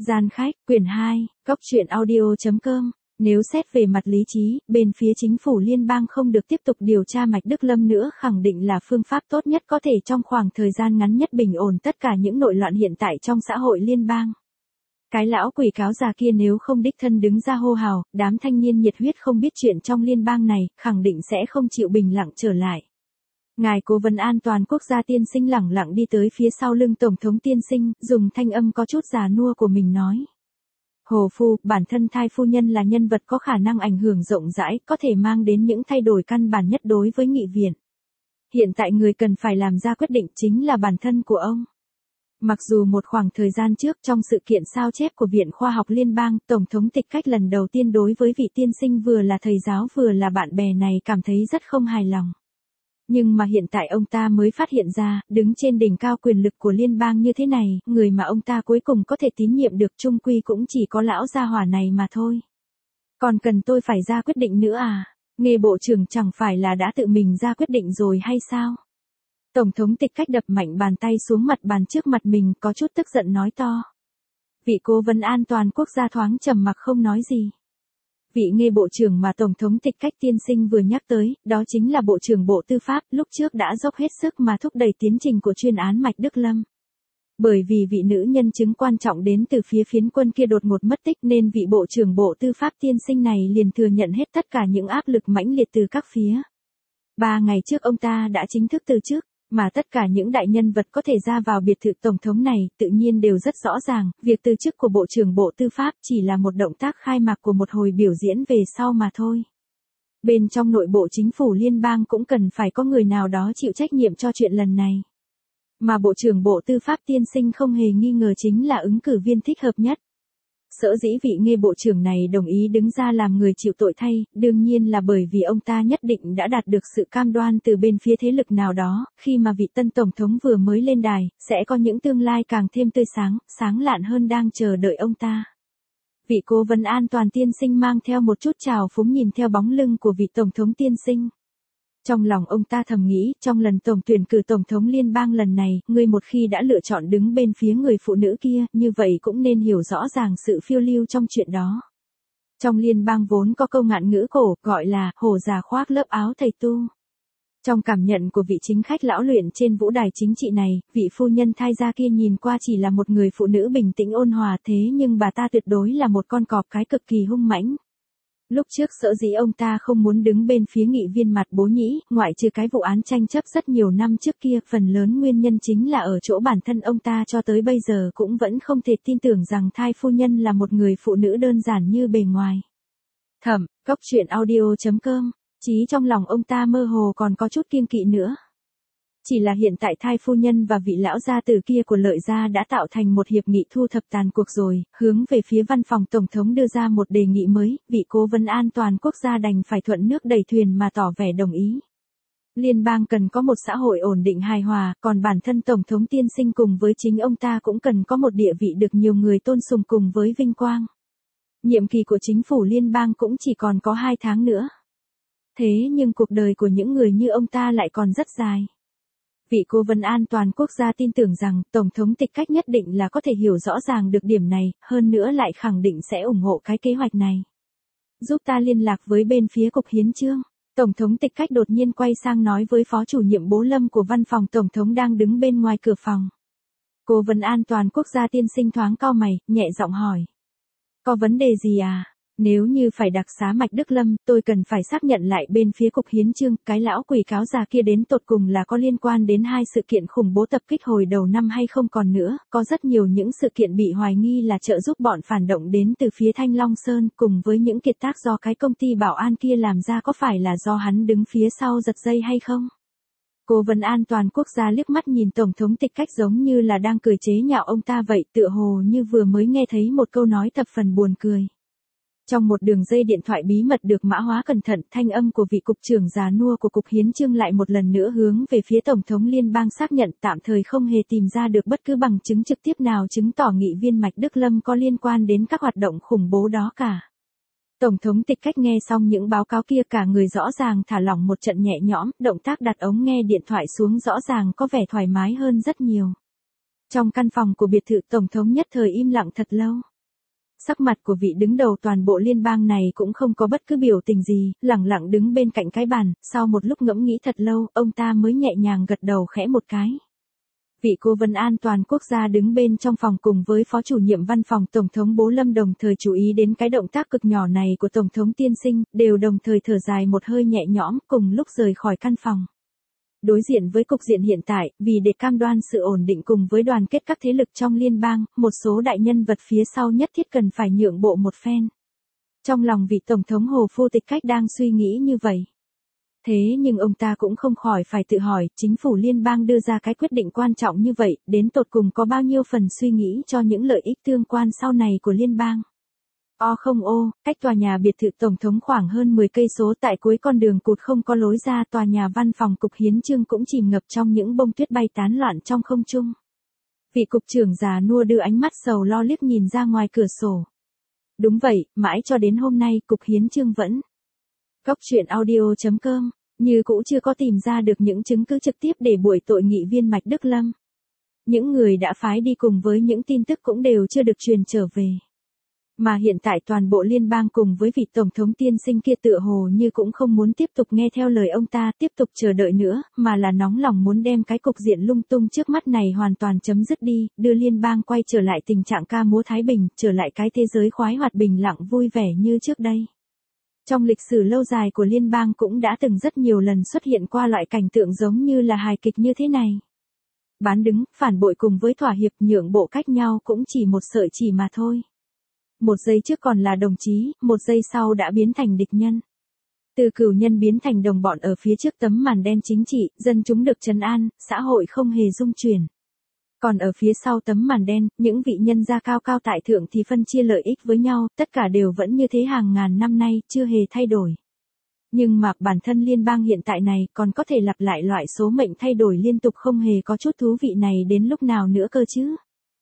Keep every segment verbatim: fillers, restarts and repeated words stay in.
Gian khách, quyển hai, góc truyện audio.com. Nếu xét về mặt lý trí, bên phía chính phủ liên bang không được tiếp tục điều tra Mạch Đức Lâm nữa khẳng định là phương pháp tốt nhất có thể trong khoảng thời gian ngắn nhất bình ổn tất cả những nội loạn hiện tại trong xã hội liên bang. Cái lão quỷ cáo già kia nếu không đích thân đứng ra hô hào, đám thanh niên nhiệt huyết không biết chuyện trong liên bang này, khẳng định sẽ không chịu bình lặng trở lại. Ngài Cố vấn An toàn Quốc gia tiên sinh lẳng lặng đi tới phía sau lưng Tổng thống tiên sinh, dùng thanh âm có chút già nua của mình nói. Hồ Phu, bản thân Thai phu nhân là nhân vật có khả năng ảnh hưởng rộng rãi, có thể mang đến những thay đổi căn bản nhất đối với nghị viện. Hiện tại người cần phải làm ra quyết định chính là bản thân của ông. Mặc dù một khoảng thời gian trước trong sự kiện sao chép của Viện Khoa học Liên bang, Tổng thống Tịch Cách lần đầu tiên đối với vị tiên sinh vừa là thầy giáo vừa là bạn bè này cảm thấy rất không hài lòng. Nhưng mà hiện tại ông ta mới phát hiện ra, đứng trên đỉnh cao quyền lực của liên bang như thế này, người mà ông ta cuối cùng có thể tín nhiệm được chung quy cũng chỉ có lão gia hỏa này mà thôi. Còn cần tôi phải ra quyết định nữa à? Nghe bộ trưởng chẳng phải là đã tự mình ra quyết định rồi hay sao? Tổng thống Tịch Cách đập mạnh bàn tay xuống mặt bàn trước mặt mình có chút tức giận nói to. Vị cố vấn an toàn quốc gia thoáng trầm mặc không nói gì. Vị nghe bộ trưởng mà Tổng thống Tịch Cách tiên sinh vừa nhắc tới, đó chính là Bộ trưởng Bộ Tư pháp, lúc trước đã dốc hết sức mà thúc đẩy tiến trình của chuyên án Mạch Đức Lâm. Bởi vì vị nữ nhân chứng quan trọng đến từ phía phiến quân kia đột ngột mất tích nên vị Bộ trưởng Bộ Tư pháp tiên sinh này liền thừa nhận hết tất cả những áp lực mãnh liệt từ các phía. Ba ngày trước ông ta đã chính thức từ chức. Mà tất cả những đại nhân vật có thể ra vào biệt thự Tổng thống này tự nhiên đều rất rõ ràng, việc từ chức của Bộ trưởng Bộ Tư pháp chỉ là một động tác khai mạc của một hồi biểu diễn về sau mà thôi. Bên trong nội bộ chính phủ liên bang cũng cần phải có người nào đó chịu trách nhiệm cho chuyện lần này. Mà Bộ trưởng Bộ Tư pháp tiên sinh không hề nghi ngờ chính là ứng cử viên thích hợp nhất. Sở dĩ vị nghe bộ trưởng này đồng ý đứng ra làm người chịu tội thay, đương nhiên là bởi vì ông ta nhất định đã đạt được sự cam đoan từ bên phía thế lực nào đó, khi mà vị tân tổng thống vừa mới lên đài, sẽ có những tương lai càng thêm tươi sáng, sáng lạn hơn đang chờ đợi ông ta. Vị cố vấn an toàn tiên sinh mang theo một chút trào phúng nhìn theo bóng lưng của vị tổng thống tiên sinh. Trong lòng ông ta thầm nghĩ, trong lần tổng tuyển cử tổng thống liên bang lần này, ngươi một khi đã lựa chọn đứng bên phía người phụ nữ kia, như vậy cũng nên hiểu rõ ràng sự phiêu lưu trong chuyện đó. Trong liên bang vốn có câu ngạn ngữ cổ, gọi là, hổ già khoác lớp áo thầy tu. Trong cảm nhận của vị chính khách lão luyện trên vũ đài chính trị này, vị phu nhân Thai gia kia nhìn qua chỉ là một người phụ nữ bình tĩnh ôn hòa thế nhưng bà ta tuyệt đối là một con cọp cái cực kỳ hung mãnh. Lúc trước sở dĩ ông ta không muốn đứng bên phía nghị viên mặt bố nhĩ, ngoại trừ cái vụ án tranh chấp rất nhiều năm trước kia, phần lớn nguyên nhân chính là ở chỗ bản thân ông ta cho tới bây giờ cũng vẫn không thể tin tưởng rằng Thai phu nhân là một người phụ nữ đơn giản như bề ngoài. Thẩm, góc truyện audio.com, chí trong lòng ông ta mơ hồ còn có chút kiêng kỵ nữa. Chỉ là hiện tại Thai phu nhân và vị lão gia tử kia của Lợi gia đã tạo thành một hiệp nghị thu thập tàn cuộc rồi, hướng về phía văn phòng Tổng thống đưa ra một đề nghị mới, vị cố vấn an toàn quốc gia đành phải thuận nước đẩy thuyền mà tỏ vẻ đồng ý. Liên bang cần có một xã hội ổn định hài hòa, còn bản thân Tổng thống tiên sinh cùng với chính ông ta cũng cần có một địa vị được nhiều người tôn sùng cùng với vinh quang. Nhiệm kỳ của chính phủ liên bang cũng chỉ còn có hai tháng nữa. Thế nhưng cuộc đời của những người như ông ta lại còn rất dài. Vị cố vấn an toàn quốc gia tin tưởng rằng Tổng thống Tịch Cách nhất định là có thể hiểu rõ ràng được điểm này, hơn nữa lại khẳng định sẽ ủng hộ cái kế hoạch này. Giúp ta liên lạc với bên phía cục hiến chương. Tổng thống Tịch Cách đột nhiên quay sang nói với phó chủ nhiệm Bố Lâm của văn phòng Tổng thống đang đứng bên ngoài cửa phòng. Cố vấn an toàn quốc gia tiên sinh thoáng cau mày, nhẹ giọng hỏi. Có vấn đề gì à? Nếu như phải đặc xá Mạch Đức Lâm, tôi cần phải xác nhận lại bên phía cục hiến chương, cái lão quỷ cáo già kia đến tột cùng là có liên quan đến hai sự kiện khủng bố tập kích hồi đầu năm hay không còn nữa, có rất nhiều những sự kiện bị hoài nghi là trợ giúp bọn phản động đến từ phía Thanh Long Sơn, cùng với những kiệt tác do cái công ty bảo an kia làm ra có phải là do hắn đứng phía sau giật dây hay không? Cố vấn an toàn quốc gia liếc mắt nhìn Tổng thống Tịch Cách giống như là đang cười chế nhạo ông ta vậy, tựa hồ như vừa mới nghe thấy một câu nói thập phần buồn cười. Trong một đường dây điện thoại bí mật được mã hóa cẩn thận, thanh âm của vị cục trưởng già nua của cục hiến chương lại một lần nữa hướng về phía Tổng thống liên bang xác nhận tạm thời không hề tìm ra được bất cứ bằng chứng trực tiếp nào chứng tỏ nghị viên Mạch Đức Lâm có liên quan đến các hoạt động khủng bố đó cả. Tổng thống Tịch Cách nghe xong những báo cáo kia cả người rõ ràng thả lỏng một trận nhẹ nhõm, động tác đặt ống nghe điện thoại xuống rõ ràng có vẻ thoải mái hơn rất nhiều. Trong căn phòng của biệt thự Tổng thống nhất thời im lặng thật lâu. Sắc mặt của vị đứng đầu toàn bộ liên bang này cũng không có bất cứ biểu tình gì, lẳng lặng đứng bên cạnh cái bàn, sau một lúc ngẫm nghĩ thật lâu, ông ta mới nhẹ nhàng gật đầu khẽ một cái. Vị cố vấn an toàn quốc gia đứng bên trong phòng cùng với phó chủ nhiệm văn phòng Tổng thống Bố Lâm đồng thời chú ý đến cái động tác cực nhỏ này của Tổng thống tiên sinh, đều đồng thời thở dài một hơi nhẹ nhõm cùng lúc rời khỏi căn phòng. Đối diện với cục diện hiện tại, vì để cam đoan sự ổn định cùng với đoàn kết các thế lực trong liên bang, một số đại nhân vật phía sau nhất thiết cần phải nhượng bộ một phen. Trong lòng vị Tổng thống Hồ Phu Tịch Cách đang suy nghĩ như vậy. Thế nhưng ông ta cũng không khỏi phải tự hỏi, chính phủ liên bang đưa ra cái quyết định quan trọng như vậy, đến tột cùng có bao nhiêu phần suy nghĩ cho những lợi ích tương quan sau này của liên bang. O không ô, cách tòa nhà biệt thự Tổng thống khoảng hơn mười cây số tại cuối con đường cụt không có lối ra, tòa nhà văn phòng cục hiến chương cũng chìm ngập trong những bông tuyết bay tán loạn trong không trung. Vị cục trưởng già nua đưa ánh mắt sầu lo liếc nhìn ra ngoài cửa sổ. Đúng vậy, mãi cho đến hôm nay cục hiến chương vẫn. Góc truyện audio chấm com, như cũ chưa có tìm ra được những chứng cứ trực tiếp để buổi tội nghị viên Mạch Đức Lâm. Những người đã phái đi cùng với những tin tức cũng đều chưa được truyền trở về. Mà hiện tại toàn bộ liên bang cùng với vị Tổng thống tiên sinh kia tựa hồ như cũng không muốn tiếp tục nghe theo lời ông ta, tiếp tục chờ đợi nữa, mà là nóng lòng muốn đem cái cục diện lung tung trước mắt này hoàn toàn chấm dứt đi, đưa liên bang quay trở lại tình trạng ca múa Thái Bình, trở lại cái thế giới khoái hoạt bình lặng vui vẻ như trước đây. Trong lịch sử lâu dài của liên bang cũng đã từng rất nhiều lần xuất hiện qua loại cảnh tượng giống như là hài kịch như thế này. Bán đứng, phản bội cùng với thỏa hiệp nhượng bộ cách nhau cũng chỉ một sợi chỉ mà thôi. Một giây trước còn là đồng chí, một giây sau đã biến thành địch nhân. Từ cửu nhân biến thành đồng bọn ở phía trước tấm màn đen chính trị, dân chúng được trấn an, xã hội không hề rung chuyển. Còn ở phía sau tấm màn đen, những vị nhân gia cao cao tại thượng thì phân chia lợi ích với nhau, tất cả đều vẫn như thế hàng ngàn năm nay, chưa hề thay đổi. Nhưng mà bản thân liên bang hiện tại này còn có thể lặp lại loại số mệnh thay đổi liên tục không hề có chút thú vị này đến lúc nào nữa cơ chứ.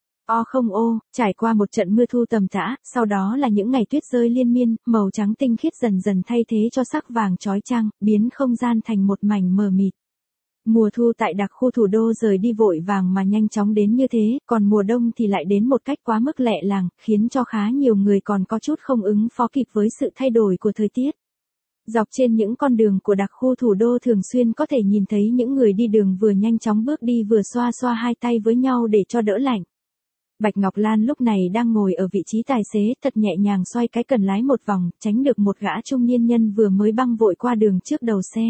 O không ô, trải qua một trận mưa thu tầm tã, sau đó là những ngày tuyết rơi liên miên, màu trắng tinh khiết dần dần thay thế cho sắc vàng chói chang, biến không gian thành một mảnh mờ mịt. Mùa thu tại đặc khu thủ đô rời đi vội vàng mà nhanh chóng đến như thế, còn mùa đông thì lại đến một cách quá mức lẹ làng, khiến cho khá nhiều người còn có chút không ứng phó kịp với sự thay đổi của thời tiết. Dọc trên những con đường của đặc khu thủ đô thường xuyên có thể nhìn thấy những người đi đường vừa nhanh chóng bước đi vừa xoa xoa hai tay với nhau để cho đỡ lạnh. Bạch Ngọc Lan lúc này đang ngồi ở vị trí tài xế, thật nhẹ nhàng xoay cái cần lái một vòng, tránh được một gã trung niên nhân vừa mới băng vội qua đường trước đầu xe.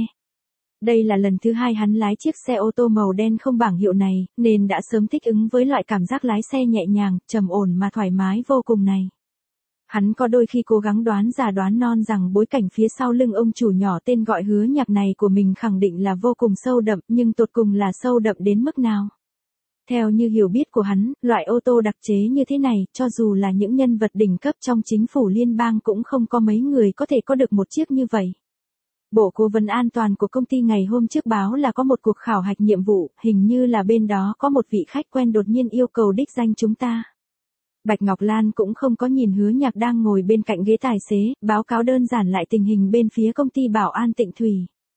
Đây là lần thứ hai hắn lái chiếc xe ô tô màu đen không bảng hiệu này, nên đã sớm thích ứng với loại cảm giác lái xe nhẹ nhàng, trầm ổn mà thoải mái vô cùng này. Hắn có đôi khi cố gắng đoán già đoán non rằng bối cảnh phía sau lưng ông chủ nhỏ tên gọi Hứa Nhạc này của mình khẳng định là vô cùng sâu đậm, nhưng tột cùng là sâu đậm đến mức nào? Theo như hiểu biết của hắn, loại ô tô đặc chế như thế này, cho dù là những nhân vật đỉnh cấp trong chính phủ liên bang cũng không có mấy người có thể có được một chiếc như vậy. Bộ Cố vấn an toàn của công ty ngày hôm trước báo là có một cuộc khảo hạch nhiệm vụ, hình như là bên đó có một vị khách quen đột nhiên yêu cầu đích danh chúng ta. Bạch Ngọc Lan cũng không có nhìn Hứa Nhạc đang ngồi bên cạnh ghế tài xế, báo cáo đơn giản lại tình hình bên phía công ty bảo an Tịnh Thủy.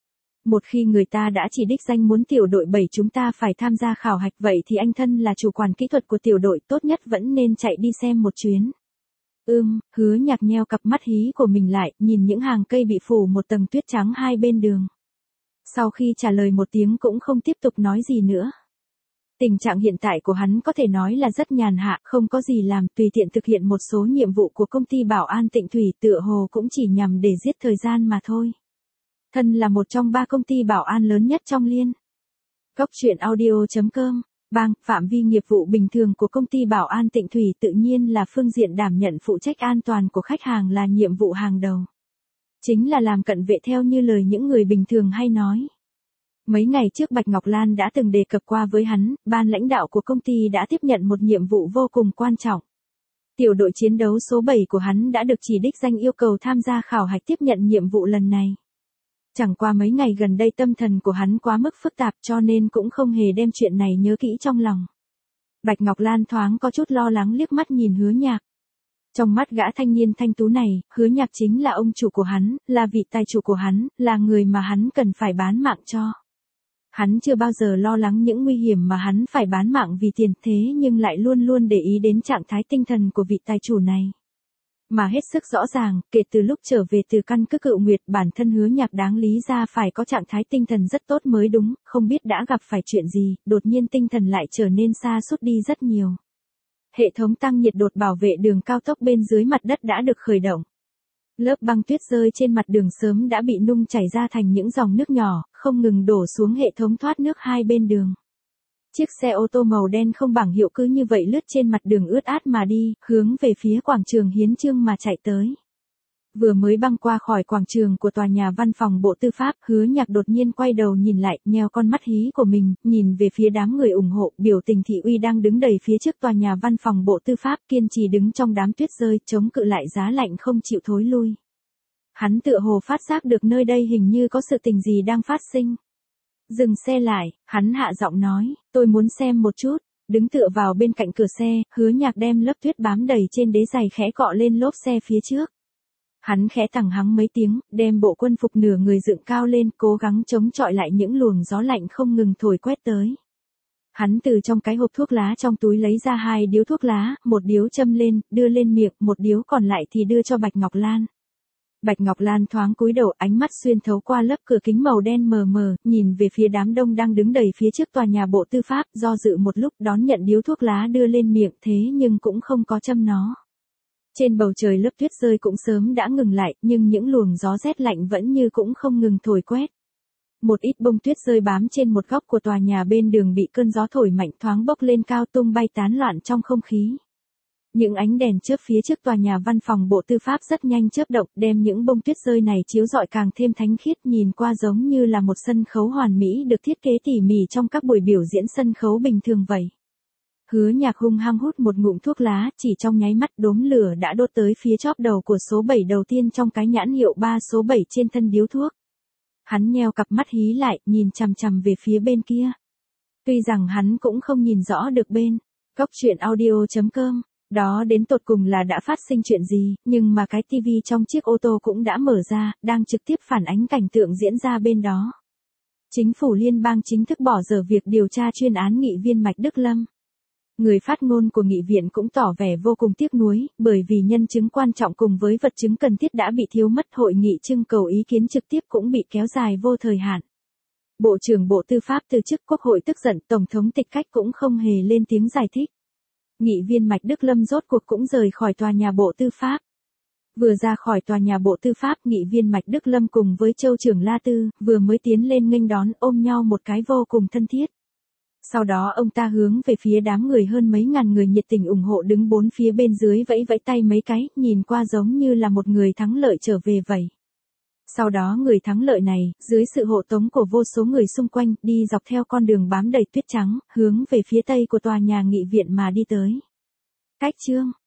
Một khi người ta đã chỉ đích danh muốn tiểu đội bảy chúng ta phải tham gia khảo hạch vậy thì anh thân là chủ quản kỹ thuật của tiểu đội tốt nhất vẫn nên chạy đi xem một chuyến. Ưm, Hứa Nhạc nheo cặp mắt hí của mình lại, nhìn những hàng cây bị phủ một tầng tuyết trắng hai bên đường. Sau khi trả lời một tiếng cũng không tiếp tục nói gì nữa. Tình trạng hiện tại của hắn có thể nói là rất nhàn hạ, không có gì làm, tùy tiện thực hiện một số nhiệm vụ của công ty bảo an Tịnh Thủy tựa hồ cũng chỉ nhằm để giết thời gian mà thôi. Thân là một trong ba công ty bảo an lớn nhất trong liên. Góc truyện audio chấm com, bang, phạm vi nghiệp vụ bình thường của công ty bảo an Tịnh Thủy tự nhiên là phương diện đảm nhận phụ trách an toàn của khách hàng là nhiệm vụ hàng đầu. Chính là làm cận vệ theo như lời những người bình thường hay nói. Mấy ngày trước Bạch Ngọc Lan đã từng đề cập qua với hắn, ban lãnh đạo của công ty đã tiếp nhận một nhiệm vụ vô cùng quan trọng. Tiểu đội chiến đấu số bảy của hắn đã được chỉ đích danh yêu cầu tham gia khảo hạch tiếp nhận nhiệm vụ lần này. Chẳng qua mấy ngày gần đây tâm thần của hắn quá mức phức tạp cho nên cũng không hề đem chuyện này nhớ kỹ trong lòng. Bạch Ngọc Lan thoáng có chút lo lắng liếc mắt nhìn Hứa Nhạc. Trong mắt gã thanh niên thanh tú này, Hứa Nhạc chính là ông chủ của hắn, là vị tài chủ của hắn, là người mà hắn cần phải bán mạng cho. Hắn chưa bao giờ lo lắng những nguy hiểm mà hắn phải bán mạng vì tiền thế nhưng lại luôn luôn để ý đến trạng thái tinh thần của vị tài chủ này. Mà hết sức rõ ràng, kể từ lúc trở về từ căn cứ Cự Nguyệt, bản thân Hứa Nhạc đáng lý ra phải có trạng thái tinh thần rất tốt mới đúng, không biết đã gặp phải chuyện gì, đột nhiên tinh thần lại trở nên sa sút đi rất nhiều. Hệ thống tăng nhiệt đột bảo vệ đường cao tốc bên dưới mặt đất đã được khởi động. Lớp băng tuyết rơi trên mặt đường sớm đã bị nung chảy ra thành những dòng nước nhỏ, không ngừng đổ xuống hệ thống thoát nước hai bên đường. Chiếc xe ô tô màu đen không bảng hiệu cứ như vậy lướt trên mặt đường ướt át mà đi, hướng về phía quảng trường Hiến Chương mà chạy tới. Vừa mới băng qua khỏi quảng trường của tòa nhà văn phòng Bộ Tư pháp, Hứa Nhạc đột nhiên quay đầu nhìn lại, nheo con mắt hí của mình, nhìn về phía đám người ủng hộ, biểu tình thị uy đang đứng đầy phía trước tòa nhà văn phòng Bộ Tư pháp, kiên trì đứng trong đám tuyết rơi, chống cự lại giá lạnh không chịu thối lui. Hắn tựa hồ phát giác được nơi đây hình như có sự tình gì đang phát sinh. Dừng xe lại, hắn hạ giọng nói, tôi muốn xem một chút. Đứng tựa vào bên cạnh cửa xe, Hứa Nhạc đem lớp tuyết bám đầy trên đế giày khẽ cọ lên lốp xe phía trước. Hắn khẽ tằng hắng mấy tiếng, đem bộ quân phục nửa người dựng cao lên, cố gắng chống chọi lại những luồng gió lạnh không ngừng thổi quét tới. Hắn từ trong cái hộp thuốc lá trong túi lấy ra hai điếu thuốc lá, một điếu châm lên, đưa lên miệng, một điếu còn lại thì đưa cho Bạch Ngọc Lan. Bạch Ngọc Lan thoáng cúi đầu, ánh mắt xuyên thấu qua lớp cửa kính màu đen mờ mờ, nhìn về phía đám đông đang đứng đầy phía trước tòa nhà Bộ Tư pháp, do dự một lúc đón nhận điếu thuốc lá đưa lên miệng, thế nhưng cũng không có châm nó. Trên bầu trời lớp tuyết rơi cũng sớm đã ngừng lại, nhưng những luồng gió rét lạnh vẫn như cũng không ngừng thổi quét. Một ít bông tuyết rơi bám trên một góc của tòa nhà bên đường bị cơn gió thổi mạnh thoáng bốc lên cao tung bay tán loạn trong không khí. Những ánh đèn chớp phía trước tòa nhà văn phòng Bộ Tư pháp rất nhanh chớp động, đem những bông tuyết rơi này chiếu rọi càng thêm thánh khiết, nhìn qua giống như là một sân khấu hoàn mỹ được thiết kế tỉ mỉ trong các buổi biểu diễn sân khấu bình thường vậy. Hứa Nhạc hung hăng hút một ngụm thuốc lá, chỉ trong nháy mắt đốm lửa đã đốt tới phía chóp đầu của số bảy đầu tiên trong cái nhãn hiệu ba số bảy trên thân điếu thuốc. Hắn nheo cặp mắt hí lại, nhìn chằm chằm về phía bên kia. Tuy rằng hắn cũng không nhìn rõ được bên góc truyện audio chấm com, đó đến tột cùng là đã phát sinh chuyện gì, nhưng mà cái tivi trong chiếc ô tô cũng đã mở ra, đang trực tiếp phản ánh cảnh tượng diễn ra bên đó. Chính phủ liên bang chính thức bỏ dở việc điều tra chuyên án nghị viên Mạch Đức Lâm. Người phát ngôn của nghị viện cũng tỏ vẻ vô cùng tiếc nuối, bởi vì nhân chứng quan trọng cùng với vật chứng cần thiết đã bị thiếu mất, hội nghị trưng cầu ý kiến trực tiếp cũng bị kéo dài vô thời hạn. Bộ trưởng Bộ Tư pháp từ chức, Quốc hội tức giận, Tổng thống tịch cách cũng không hề lên tiếng giải thích. Nghị viên Mạch Đức Lâm rốt cuộc cũng rời khỏi tòa nhà Bộ Tư pháp. Vừa ra khỏi tòa nhà Bộ Tư pháp, nghị viên Mạch Đức Lâm cùng với Châu trưởng La Tư, vừa mới tiến lên nghênh đón, ôm nhau một cái vô cùng thân thiết. Sau đó ông ta hướng về phía đám người hơn mấy ngàn người nhiệt tình ủng hộ đứng bốn phía bên dưới vẫy vẫy tay mấy cái, nhìn qua giống như là một người thắng lợi trở về vậy. Sau đó người thắng lợi này, dưới sự hộ tống của vô số người xung quanh, đi dọc theo con đường bám đầy tuyết trắng, hướng về phía tây của tòa nhà nghị viện mà đi tới. Cách chương